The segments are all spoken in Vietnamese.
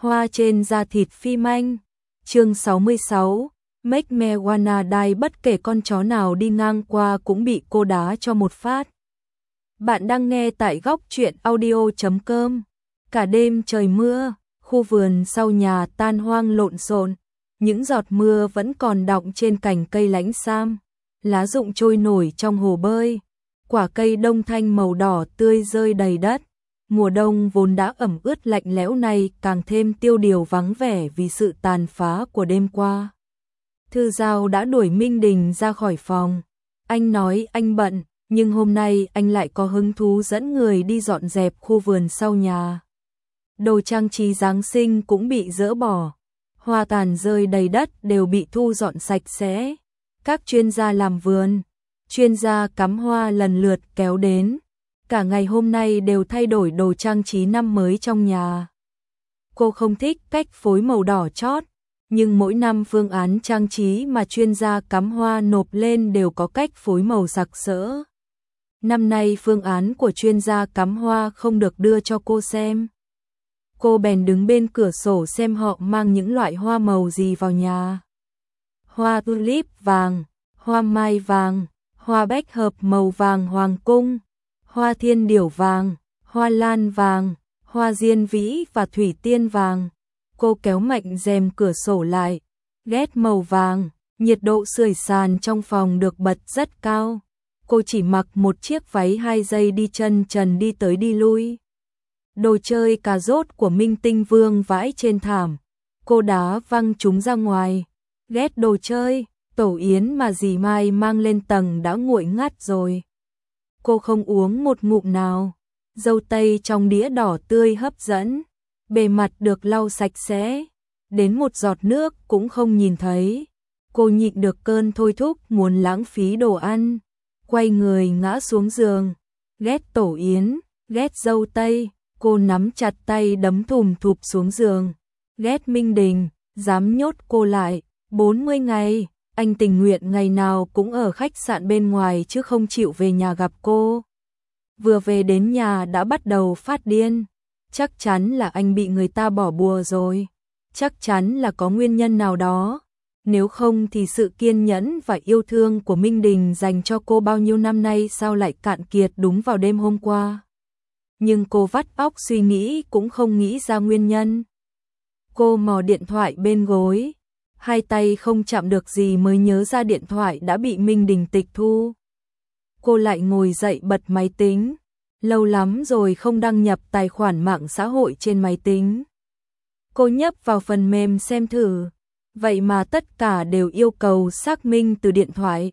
Hoa trên da thịt phi manh. Chương 66. Make me wanna die. Bất kể con chó nào đi ngang qua cũng bị cô đá cho một phát. Bạn đang nghe tại góc truyện audio.com. Cả đêm trời mưa, khu vườn sau nhà tan hoang lộn xộn, những giọt mưa vẫn còn đọng trên cành cây lãnh sam, lá rụng trôi nổi trong hồ bơi, quả cây đông thanh màu đỏ tươi rơi đầy đất. Mùa đông vốn đã ẩm ướt lạnh lẽo này càng thêm tiêu điều vắng vẻ vì sự tàn phá của đêm qua. Thư Giao đã đuổi Minh Đình ra khỏi phòng. Anh nói anh bận, nhưng hôm nay anh lại có hứng thú dẫn người đi dọn dẹp khu vườn sau nhà. Đồ trang trí Giáng sinh cũng bị dỡ bỏ, hoa tàn rơi đầy đất đều bị thu dọn sạch sẽ. Các chuyên gia làm vườn, chuyên gia cắm hoa lần lượt kéo đến. Cả ngày hôm nay đều thay đổi đồ trang trí năm mới trong nhà. Cô không thích cách phối màu đỏ chót, nhưng mỗi năm phương án trang trí mà chuyên gia cắm hoa nộp lên đều có cách phối màu sặc sỡ. Năm nay phương án của chuyên gia cắm hoa không được đưa cho cô xem. Cô bèn đứng bên cửa sổ xem họ mang những loại hoa màu gì vào nhà. Hoa tulip vàng, hoa mai vàng, hoa bách hợp màu vàng hoàng cung, hoa thiên điểu vàng, hoa lan vàng, hoa diên vĩ và thủy tiên vàng. Cô kéo mạnh rèm cửa sổ lại, ghét màu vàng, nhiệt độ sưởi sàn trong phòng được bật rất cao. Cô chỉ mặc một chiếc váy 2 giây đi chân trần đi tới đi lui. Đồ chơi cà rốt của Minh Tinh vương vãi trên thảm, cô đá văng chúng ra ngoài. Ghét đồ chơi, tổ yến mà dì Mai mang lên tầng đã nguội ngắt rồi. Cô không uống một ngụm nào. Dâu tây trong đĩa đỏ tươi hấp dẫn, bề mặt được lau sạch sẽ, đến một giọt nước cũng không nhìn thấy. Cô nhịn được cơn thôi thúc muốn lãng phí đồ ăn, quay người ngã xuống giường. Ghét tổ yến, ghét dâu tây, cô nắm chặt tay đấm thùm thụp xuống giường. Ghét Minh Đình, dám nhốt cô lại. 40 ngày, anh tình nguyện ngày nào cũng ở khách sạn bên ngoài chứ không chịu về nhà gặp cô. Vừa về đến nhà đã bắt đầu phát điên. Chắc chắn là anh bị người ta bỏ bùa rồi. Chắc chắn là có nguyên nhân nào đó. Nếu không thì sự kiên nhẫn và yêu thương của Minh Đình dành cho cô bao nhiêu năm nay sao lại cạn kiệt đúng vào đêm hôm qua. Nhưng cô vắt óc suy nghĩ cũng không nghĩ ra nguyên nhân. Cô mò điện thoại bên gối, hai tay không chạm được gì mới nhớ ra điện thoại đã bị Minh Đình tịch thu. Cô lại ngồi dậy bật máy tính. Lâu lắm rồi không đăng nhập tài khoản mạng xã hội trên máy tính. Cô nhấp vào phần mềm xem thử. Vậy mà tất cả đều yêu cầu xác minh từ điện thoại.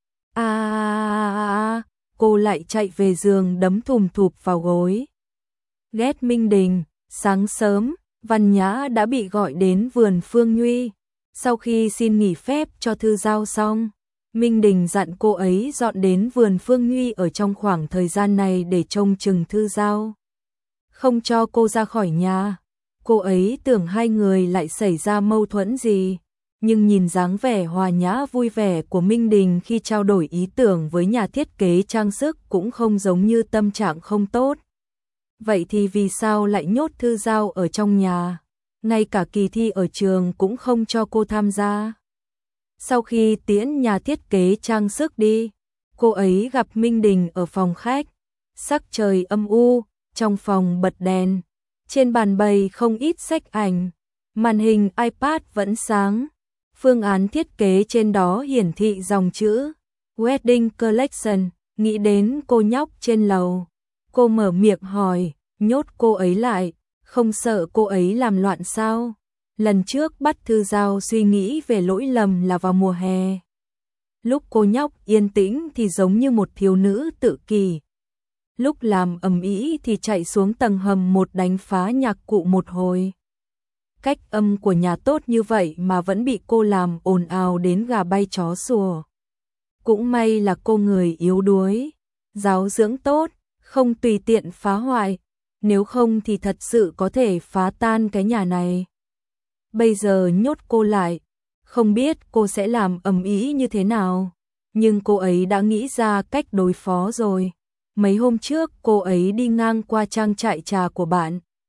Cô lại chạy về giường đấm thùm thụp vào gối. Ghét Minh Đình. Sáng sớm, Văn Nhã đã bị gọi đến vườn Phương Nhuy. Sau khi xin nghỉ phép cho Thư Giao xong, Minh Đình dặn cô ấy dọn đến vườn Phương Nhuy ở trong khoảng thời gian này để trông chừng Thư Giao, không cho cô ra khỏi nhà. Cô ấy tưởng hai người lại xảy ra mâu thuẫn gì, nhưng nhìn dáng vẻ hòa nhã vui vẻ của Minh Đình khi trao đổi ý tưởng với nhà thiết kế trang sức cũng không giống như tâm trạng không tốt. Vậy thì vì sao lại nhốt Thư Giao ở trong nhà? Ngay cả kỳ thi ở trường cũng không cho cô tham gia. Sau khi tiễn nhà thiết kế trang sức đi, cô ấy gặp Minh Đình ở phòng khách. Sắc trời âm u, trong phòng bật đèn, trên bàn bày không ít sách ảnh, màn hình iPad vẫn sáng. Phương án thiết kế trên đó hiển thị dòng chữ Wedding Collection. Nghĩ đến cô nhóc trên lầu, cô mở miệng hỏi, nhốt cô ấy lại, không sợ cô ấy làm loạn sao? Lần trước bắt Thư Giao suy nghĩ về lỗi lầm là vào mùa hè. Lúc cô nhóc yên tĩnh thì giống như một thiếu nữ tự kỷ. Lúc làm ầm ĩ thì chạy xuống tầng hầm một đánh phá nhạc cụ một hồi. Cách âm của nhà tốt như vậy mà vẫn bị cô làm ồn ào đến gà bay chó sủa. Cũng may là cô người yếu đuối, giáo dưỡng tốt, không tùy tiện phá hoại. Nếu không thì thật sự có thể phá tan cái nhà này. Bây giờ nhốt cô lại, không biết cô sẽ làm ầm ĩ như thế nào. Nhưng cô ấy đã nghĩ ra cách đối phó rồi. Mấy hôm trước cô ấy đi ngang qua trang trại trà của bạn.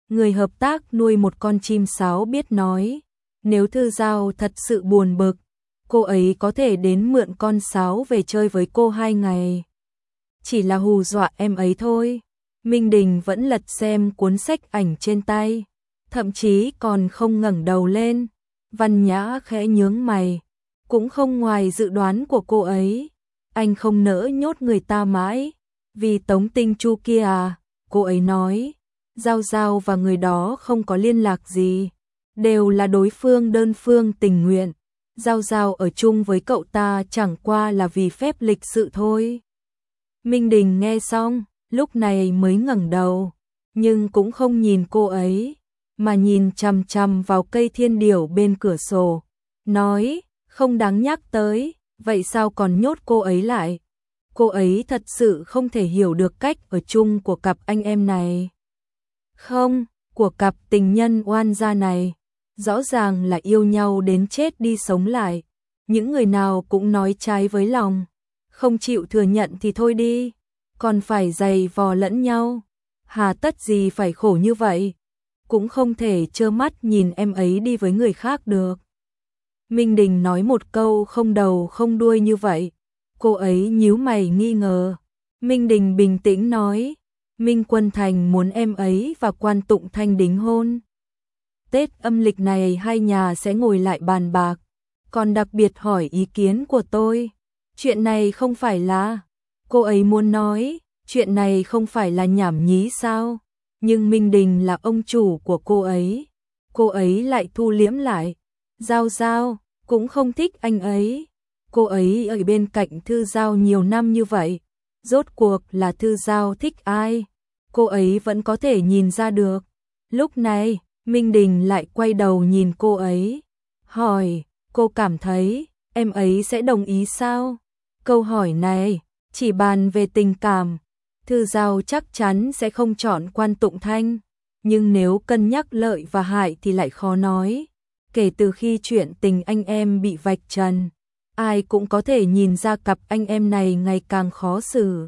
người hợp tác nuôi một con chim sáo biết nói, nếu Thư Giao thật sự buồn bực, cô ấy có thể đến mượn con sáo về chơi với cô 2 ngày. Chỉ là hù dọa em ấy thôi. Minh Đình vẫn lật xem cuốn sách ảnh trên tay, thậm chí còn không ngẩng đầu lên. Văn Nhã khẽ nhướng mày, cũng không ngoài dự đoán của cô ấy. Anh không nỡ nhốt người ta mãi, vì Tống Tinh Chu kia à, cô ấy nói. Giao Giao và người đó không có liên lạc gì, đều là đối phương đơn phương tình nguyện. Giao Giao ở chung với cậu ta chẳng qua là vì phép lịch sự thôi. Minh Đình nghe xong, lúc này mới ngẩng đầu, nhưng cũng không nhìn cô ấy, mà nhìn chằm chằm vào cây thiên điểu bên cửa sổ, nói, không đáng nhắc tới, vậy sao còn nhốt cô ấy lại? Cô ấy thật sự không thể hiểu được cách ở chung của cặp anh em này. Không, của cặp tình nhân oan gia này, rõ ràng là yêu nhau đến chết đi sống lại. Những người nào cũng nói trái với lòng, không chịu thừa nhận thì thôi đi, còn phải giày vò lẫn nhau. Hà tất gì phải khổ như vậy, cũng không thể trơ mắt nhìn em ấy đi với người khác được. Minh Đình nói một câu không đầu không đuôi như vậy, cô ấy nhíu mày nghi ngờ. Minh Đình bình tĩnh nói, Minh Quân Thành muốn em ấy và Quan Tụng Thanh đính hôn. Tết âm lịch này hai nhà sẽ ngồi lại bàn bạc, còn đặc biệt hỏi ý kiến của tôi. Chuyện này không phải là, cô ấy muốn nói, chuyện này không phải là nhảm nhí sao? Nhưng Minh Đình là ông chủ của cô ấy lại thu liễm lại. Giao Giao cũng không thích anh ấy. Cô ấy ở bên cạnh Thư Giao nhiều năm như vậy, rốt cuộc là Thư Giao thích ai? Cô ấy vẫn có thể nhìn ra được. Lúc này, Minh Đình lại quay đầu nhìn cô ấy, hỏi, cô cảm thấy em ấy sẽ đồng ý sao? Câu hỏi này chỉ bàn về tình cảm, Thư Giao chắc chắn sẽ không chọn Quan Tụng Thanh, nhưng nếu cân nhắc lợi và hại thì lại khó nói. Kể từ khi chuyện tình anh em bị vạch trần, ai cũng có thể nhìn ra cặp anh em này ngày càng khó xử.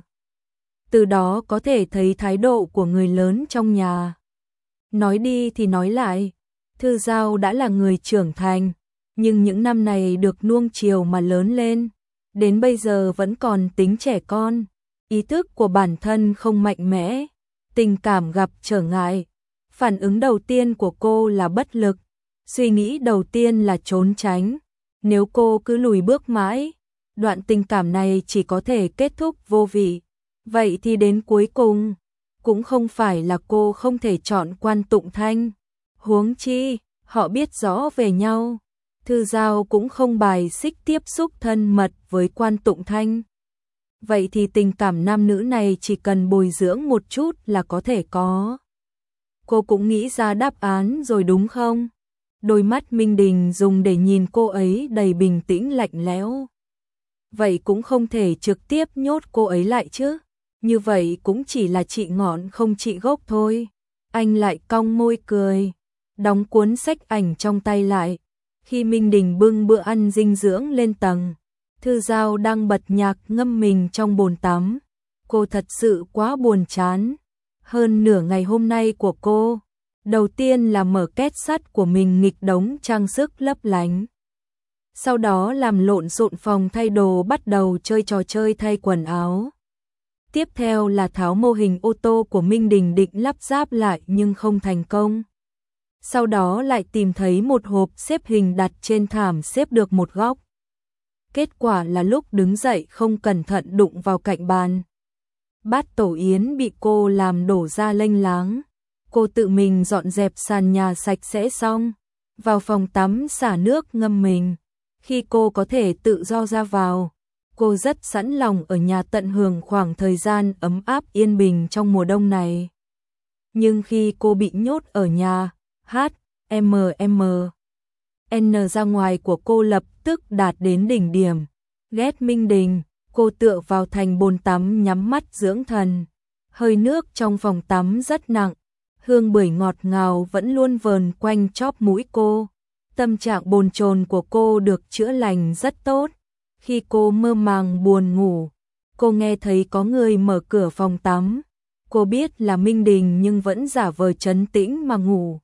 Từ đó có thể thấy thái độ của người lớn trong nhà. Nói đi thì nói lại, Thư Giao đã là người trưởng thành, nhưng những năm này được nuông chiều mà lớn lên, đến bây giờ vẫn còn tính trẻ con, ý thức của bản thân không mạnh mẽ, tình cảm gặp trở ngại. Phản ứng đầu tiên của cô là bất lực, suy nghĩ đầu tiên là trốn tránh. Nếu cô cứ lùi bước mãi, đoạn tình cảm này chỉ có thể kết thúc vô vị. Vậy thì đến cuối cùng, cũng không phải là cô không thể chọn Quan Tụng Thanh. Huống chi, họ biết rõ về nhau. Thư Giao cũng không bài xích tiếp xúc thân mật với Quan Tụng Thanh. Vậy thì tình cảm nam nữ này chỉ cần bồi dưỡng một chút là có thể có. Cô cũng nghĩ ra đáp án rồi đúng không? Đôi mắt Minh Đình dùng để nhìn cô ấy đầy bình tĩnh lạnh lẽo. Vậy cũng không thể trực tiếp nhốt cô ấy lại chứ. Như vậy cũng chỉ là trị ngọn không trị gốc thôi. Anh lại cong môi cười, đóng cuốn sách ảnh trong tay lại. Khi Minh Đình bưng bữa ăn dinh dưỡng lên tầng, Thư Giao đang bật nhạc ngâm mình trong bồn tắm. Cô thật sự quá buồn chán. Hơn nửa ngày hôm nay của cô, đầu tiên là mở két sắt của mình nghịch đống trang sức lấp lánh. Sau đó làm lộn xộn phòng thay đồ, bắt đầu chơi trò chơi thay quần áo. Tiếp theo là tháo mô hình ô tô của Minh Đình định lắp ráp lại nhưng không thành công. Sau đó lại tìm thấy một hộp xếp hình đặt trên thảm xếp được một góc. Kết quả là lúc đứng dậy không cẩn thận đụng vào cạnh bàn. Bát tổ yến bị cô làm đổ ra lênh láng. Cô tự mình dọn dẹp sàn nhà sạch sẽ xong, vào phòng tắm xả nước ngâm mình. Khi cô có thể tự do ra vào, cô rất sẵn lòng ở nhà tận hưởng khoảng thời gian ấm áp yên bình trong mùa đông này. Nhưng khi cô bị nhốt ở nhà, N ra ngoài của cô lập tức đạt đến đỉnh điểm. Ghét Minh Đình, cô tựa vào thành bồn tắm nhắm mắt dưỡng thần. Hơi nước trong phòng tắm rất nặng, hương bưởi ngọt ngào vẫn luôn vờn quanh chóp mũi cô. Tâm trạng bồn chồn của cô được chữa lành rất tốt. Khi cô mơ màng buồn ngủ, cô nghe thấy có người mở cửa phòng tắm. Cô biết là Minh Đình nhưng vẫn giả vờ trấn tĩnh mà ngủ.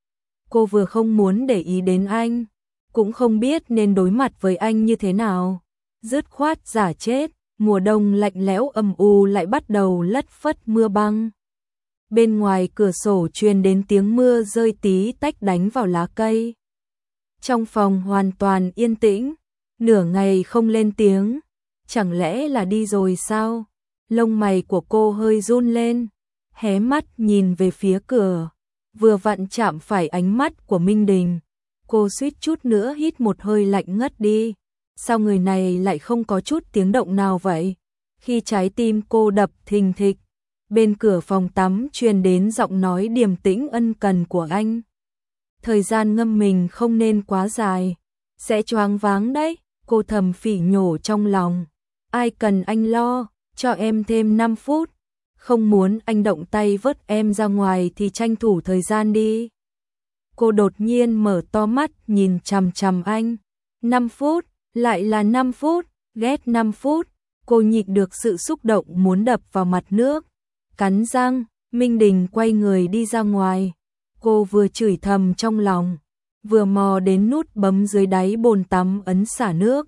Cô vừa không muốn để ý đến anh, cũng không biết nên đối mặt với anh như thế nào. Dứt khoát giả chết, mùa đông lạnh lẽo âm u lại bắt đầu lất phất mưa băng. Bên ngoài cửa sổ truyền đến tiếng mưa rơi tí tách đánh vào lá cây. Trong phòng hoàn toàn yên tĩnh, nửa ngày không lên tiếng. Chẳng lẽ là đi rồi sao? Lông mày của cô hơi run lên, hé mắt nhìn về phía cửa, vừa vặn chạm phải ánh mắt của Minh Đình. Cô suýt chút nữa hít một hơi lạnh ngất đi. Sao người này lại không có chút tiếng động nào vậy? Khi trái tim cô đập thình thịch, bên cửa phòng tắm truyền đến giọng nói điềm tĩnh ân cần của anh. Thời gian ngâm mình không nên quá dài, sẽ choáng váng đấy, cô thầm phỉ nhổ trong lòng. Ai cần anh lo, cho em thêm 5 phút. Không muốn anh động tay vớt em ra ngoài thì tranh thủ thời gian đi. Cô đột nhiên mở to mắt nhìn chằm chằm anh. 5 phút, lại là 5 phút, ghét 5 phút. Cô nhịn được sự xúc động muốn đập vào mặt nước. Cắn răng, Minh Đình quay người đi ra ngoài. Cô vừa chửi thầm trong lòng, vừa mò đến nút bấm dưới đáy bồn tắm ấn xả nước.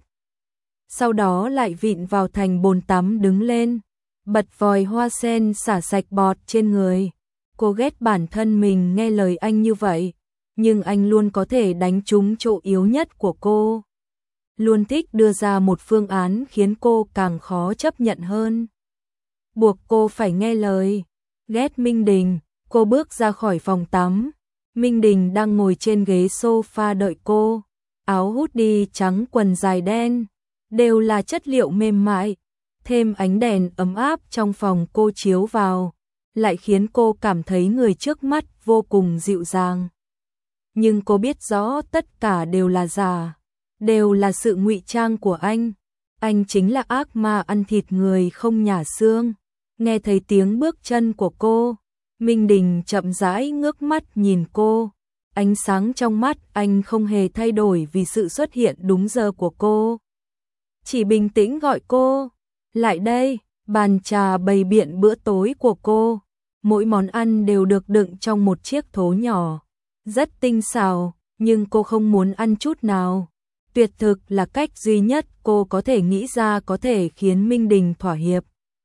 Sau đó lại vịn vào thành bồn tắm đứng lên, bật vòi hoa sen xả sạch bọt trên người. Cô ghét bản thân mình nghe lời anh như vậy, nhưng anh luôn có thể đánh trúng chỗ yếu nhất của cô. Luôn thích đưa ra một phương án khiến cô càng khó chấp nhận hơn. Buộc cô phải nghe lời. Ghét Minh Đình, cô bước ra khỏi phòng tắm. Minh Đình đang ngồi trên ghế sofa đợi cô. Áo hoodie trắng quần dài đen, đều là chất liệu mềm mại. Thêm ánh đèn ấm áp trong phòng cô chiếu vào, lại khiến cô cảm thấy người trước mắt vô cùng dịu dàng. Nhưng cô biết rõ tất cả đều là giả, đều là sự ngụy trang của anh. Anh chính là ác ma ăn thịt người không nhả xương. Nghe thấy tiếng bước chân của cô, Minh Đình chậm rãi ngước mắt nhìn cô. Ánh sáng trong mắt anh không hề thay đổi vì sự xuất hiện đúng giờ của cô. Chỉ bình tĩnh gọi cô, lại đây. Bàn trà bày biện bữa tối của cô. Mỗi món ăn đều được đựng trong một chiếc thố nhỏ. Rất tinh xảo, nhưng cô không muốn ăn chút nào. Tuyệt thực là cách duy nhất cô có thể nghĩ ra có thể khiến Minh Đình thỏa hiệp.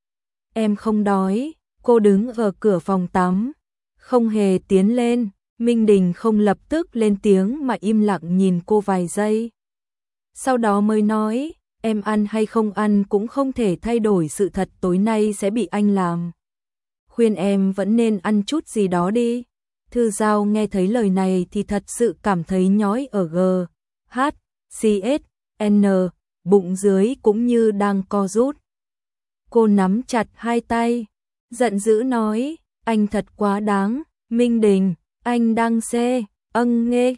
Em không đói. Cô đứng ở cửa phòng tắm, không hề tiến lên. Minh Đình không lập tức lên tiếng mà im lặng nhìn cô vài giây. Sau đó mới nói, em ăn hay không ăn cũng không thể thay đổi sự thật tối nay sẽ bị anh làm. Khuyên em vẫn nên ăn chút gì đó đi. Thư Giao nghe thấy lời này thì thật sự cảm thấy nhói ở G, H, C, S, N, bụng dưới cũng như đang co rút. Cô nắm chặt hai tay, giận dữ nói, anh thật quá đáng. Minh Đình, anh đang nghe,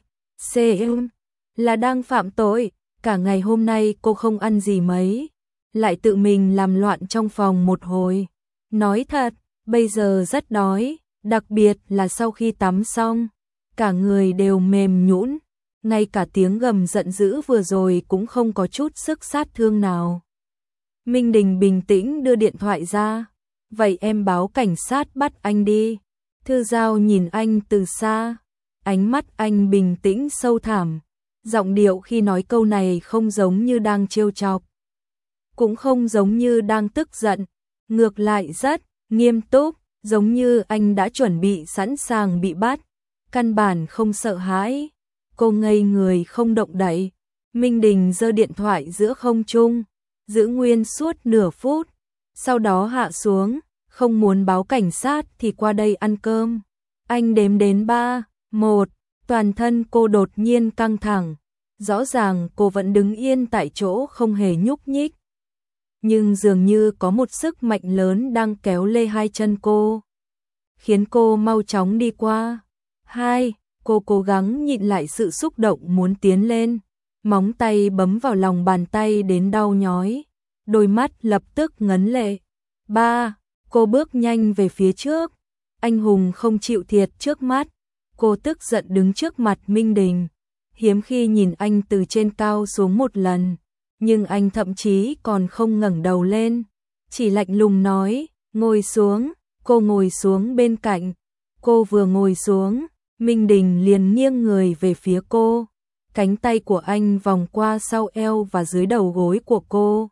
là đang phạm tội. Cả ngày hôm nay cô không ăn gì mấy, lại tự mình làm loạn trong phòng một hồi. Nói thật, bây giờ rất đói, đặc biệt là sau khi tắm xong, cả người đều mềm nhũn, ngay cả tiếng gầm giận dữ vừa rồi cũng không có chút sức sát thương nào. Minh Đình bình tĩnh đưa điện thoại ra, vậy em báo cảnh sát bắt anh đi. Thư Giao nhìn anh từ xa, ánh mắt anh bình tĩnh sâu thẳm, giọng điệu khi nói câu này không giống như đang trêu chọc, cũng không giống như đang tức giận, ngược lại rất nghiêm túc, giống như anh đã chuẩn bị sẵn sàng bị bắt, căn bản không sợ hãi. Cô ngây người không động đậy. Minh Đình giơ điện thoại giữa không trung, giữ nguyên suốt nửa phút, sau đó hạ xuống, không muốn báo cảnh sát thì qua đây ăn cơm. Anh đếm đến 3, 1, toàn thân cô đột nhiên căng thẳng, rõ ràng cô vẫn đứng yên tại chỗ không hề nhúc nhích. Nhưng dường như có một sức mạnh lớn đang kéo lê hai chân cô, khiến cô mau chóng đi qua. 2, cô cố gắng nhịn lại sự xúc động muốn tiến lên, móng tay bấm vào lòng bàn tay đến đau nhói, đôi mắt lập tức ngấn lệ. 3, cô bước nhanh về phía trước, anh hùng không chịu thiệt trước mắt. Cô tức giận đứng trước mặt Minh Đình, hiếm khi nhìn anh từ trên cao xuống một lần, nhưng anh thậm chí còn không ngẩng đầu lên, chỉ lạnh lùng nói, ngồi xuống. Cô ngồi xuống bên cạnh. Cô vừa ngồi xuống, Minh Đình liền nghiêng người về phía cô. Cánh tay của anh vòng qua sau eo và dưới đầu gối của cô.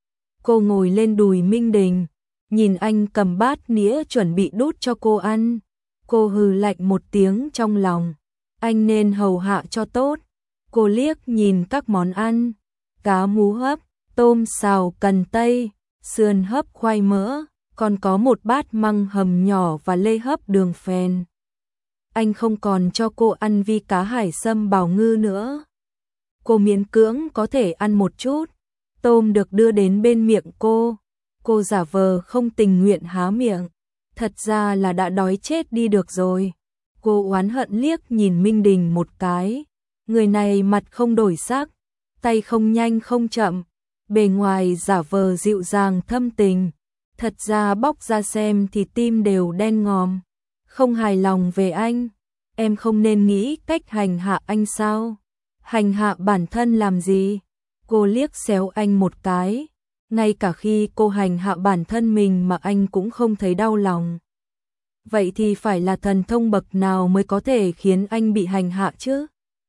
Cô ngồi lên đùi Minh Đình, nhìn anh cầm bát nĩa chuẩn bị đút cho cô ăn. Cô hừ lạnh một tiếng trong lòng. Anh nên hầu hạ cho tốt. Cô liếc nhìn các món ăn. Cá mú hấp, tôm xào cần tây, sườn hấp khoai mỡ, còn có một bát măng hầm nhỏ và lê hấp đường phèn. Anh không còn cho cô ăn vi cá hải sâm bào ngư nữa. Cô miễn cưỡng có thể ăn một chút. Tôm được đưa đến bên miệng cô. Cô giả vờ không tình nguyện há miệng. Thật ra là đã đói chết đi được rồi. Cô oán hận liếc nhìn Minh Đình một cái. Người này mặt không đổi sắc, tay không nhanh không chậm, bề ngoài giả vờ dịu dàng thâm tình. Thật ra bóc ra xem thì tim đều đen ngòm. Không hài lòng về anh. Em không nên nghĩ cách hành hạ anh sao? Hành hạ bản thân làm gì? Cô liếc xéo anh một cái. Ngay cả khi cô hành hạ bản thân mình mà anh cũng không thấy đau lòng. Vậy thì phải là thần thông bậc nào mới có thể khiến anh bị hành hạ chứ?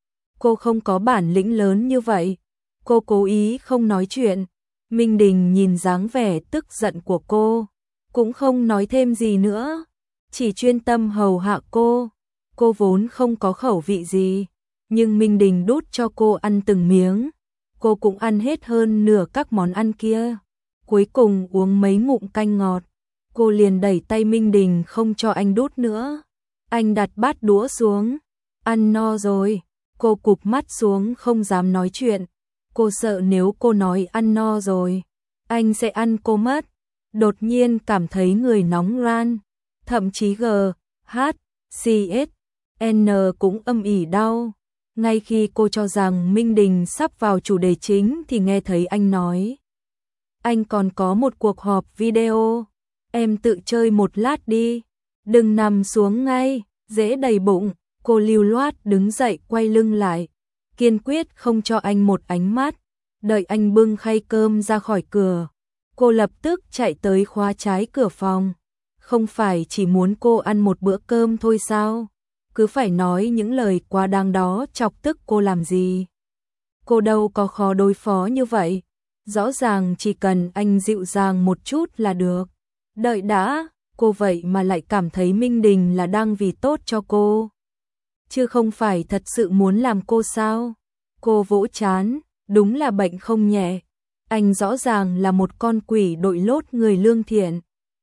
Cô không có bản lĩnh lớn như vậy. Cô cố ý không nói chuyện. Minh Đình nhìn dáng vẻ tức giận của cô, cũng không nói thêm gì nữa, chỉ chuyên tâm hầu hạ cô. Cô vốn không có khẩu vị gì, nhưng Minh Đình đút cho cô ăn từng miếng. Cô cũng ăn hết hơn nửa các món ăn kia. Cuối cùng uống mấy ngụm canh ngọt. Cô liền đẩy tay Minh Đình không cho anh đút nữa. Anh đặt bát đũa xuống. Ăn no rồi. Cô cụp mắt xuống không dám nói chuyện. Cô sợ nếu cô nói ăn no rồi, anh sẽ ăn cô mất. Đột nhiên cảm thấy người nóng ran. Thậm chí G, H, C, S, N cũng âm ỉ đau. Ngay khi cô cho rằng Minh Đình sắp vào chủ đề chính thì nghe thấy anh nói. Anh còn có một cuộc họp video. Em tự chơi một lát đi. Đừng nằm xuống ngay, dễ đầy bụng. Cô lưu loát đứng dậy quay lưng lại. Kiên quyết không cho anh một ánh mắt. Đợi anh bưng khay cơm ra khỏi cửa. Cô lập tức chạy tới khóa trái cửa phòng. Không phải chỉ muốn cô ăn một bữa cơm thôi sao? Cứ phải nói những lời quá đáng đó chọc tức cô làm gì? Cô đâu có khó đối phó như vậy. Rõ ràng chỉ cần anh dịu dàng một chút là được. Đợi đã, cô vậy mà lại cảm thấy Minh Đình là đang vì tốt cho cô. Chứ không phải thật sự muốn làm cô sao? Cô vỗ trán, đúng là bệnh không nhẹ. Anh rõ ràng là một con quỷ đội lốt người lương thiện.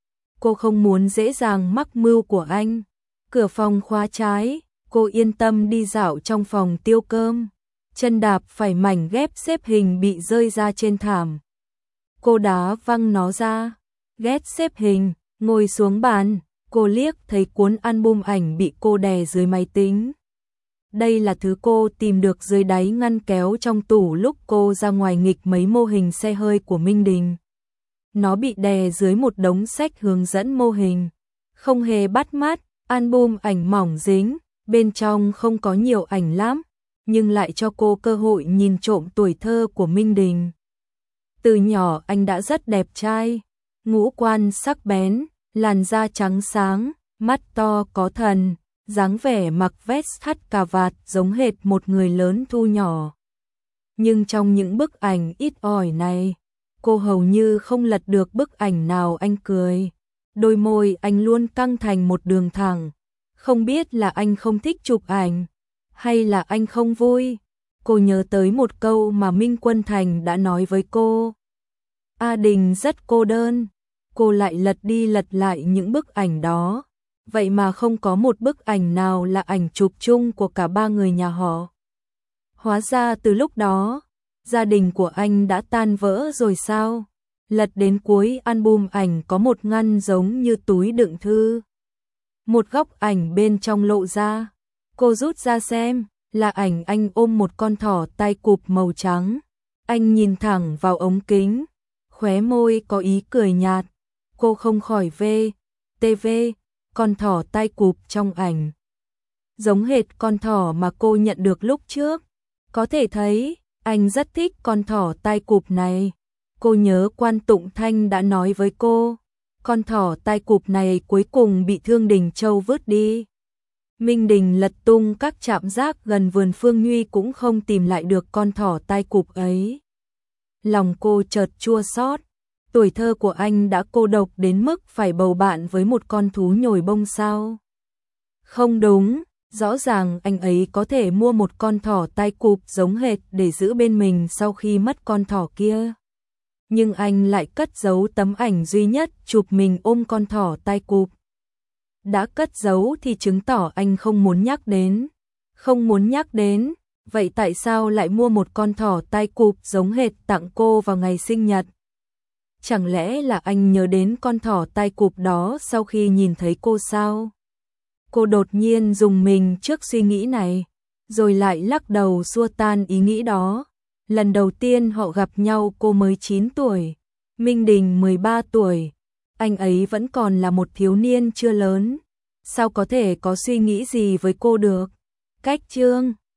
Cô không muốn dễ dàng mắc mưu của anh. Cửa phòng khóa trái, cô yên tâm đi dạo trong phòng tiêu cơm. Chân đạp phải mảnh ghép xếp hình bị rơi ra trên thảm. Cô đá văng nó ra. Ghép xếp hình, ngồi xuống bàn. Cô liếc thấy cuốn album ảnh bị cô đè dưới máy tính. Đây là thứ cô tìm được dưới đáy ngăn kéo trong tủ lúc cô ra ngoài nghịch mấy mô hình xe hơi của Minh Đình. Nó bị đè dưới một đống sách hướng dẫn mô hình. Không hề bắt mắt, album ảnh mỏng dính, bên trong không có nhiều ảnh lắm, nhưng lại cho cô cơ hội nhìn trộm tuổi thơ của Minh Đình. Từ nhỏ anh đã rất đẹp trai, ngũ quan sắc bén, làn da trắng sáng, mắt to có thần, dáng vẻ mặc vest thắt cà vạt giống hệt một người lớn thu nhỏ. Nhưng trong những bức ảnh ít ỏi này, cô hầu như không lật được bức ảnh nào anh cười. Đôi môi anh luôn căng thành một đường thẳng. Không biết là anh không thích chụp ảnh, hay là anh không vui. Cô nhớ tới một câu mà Minh Quân Thành đã nói với cô. A Đình rất cô đơn. Cô lại lật đi lật lại những bức ảnh đó. Vậy mà không có một bức ảnh nào là ảnh chụp chung của cả ba người nhà họ. Hóa ra từ lúc đó, gia đình của anh đã tan vỡ rồi sao? Lật đến cuối album ảnh có một ngăn giống như túi đựng thư. Một góc ảnh bên trong lộ ra. Cô rút ra xem, là ảnh anh ôm một con thỏ tai cụp màu trắng. Anh nhìn thẳng vào ống kính, khóe môi có ý cười nhạt. Cô không khỏi TV, con thỏ tai cụp trong ảnh. Giống hệt con thỏ mà cô nhận được lúc trước. Có thể thấy, anh rất thích con thỏ tai cụp này. Cô nhớ Quan Tụng Thanh đã nói với cô, con thỏ tai cụp này cuối cùng bị Thương Đình Châu vứt đi. Minh Đình lật tung các trạm gác gần vườn Phương Nhuy cũng không tìm lại được con thỏ tai cụp ấy. Lòng cô chợt chua xót. Tuổi thơ của anh đã cô độc đến mức phải bầu bạn với một con thú nhồi bông sao? Không đúng, rõ ràng anh ấy có thể mua một con thỏ tai cụp giống hệt để giữ bên mình sau khi mất con thỏ kia. Nhưng anh lại cất giấu tấm ảnh duy nhất chụp mình ôm con thỏ tai cụp. Đã cất giấu thì chứng tỏ anh không muốn nhắc đến. Không muốn nhắc đến, vậy tại sao lại mua một con thỏ tai cụp giống hệt tặng cô vào ngày sinh nhật? Chẳng lẽ là anh nhớ đến con thỏ tai cụp đó sau khi nhìn thấy cô sao? Cô đột nhiên rùng mình trước suy nghĩ này, rồi lại lắc đầu xua tan ý nghĩ đó. Lần đầu tiên họ gặp nhau cô mới 9 tuổi, Minh Đình 13 tuổi, anh ấy vẫn còn là một thiếu niên chưa lớn, sao có thể có suy nghĩ gì với cô được? Cách chương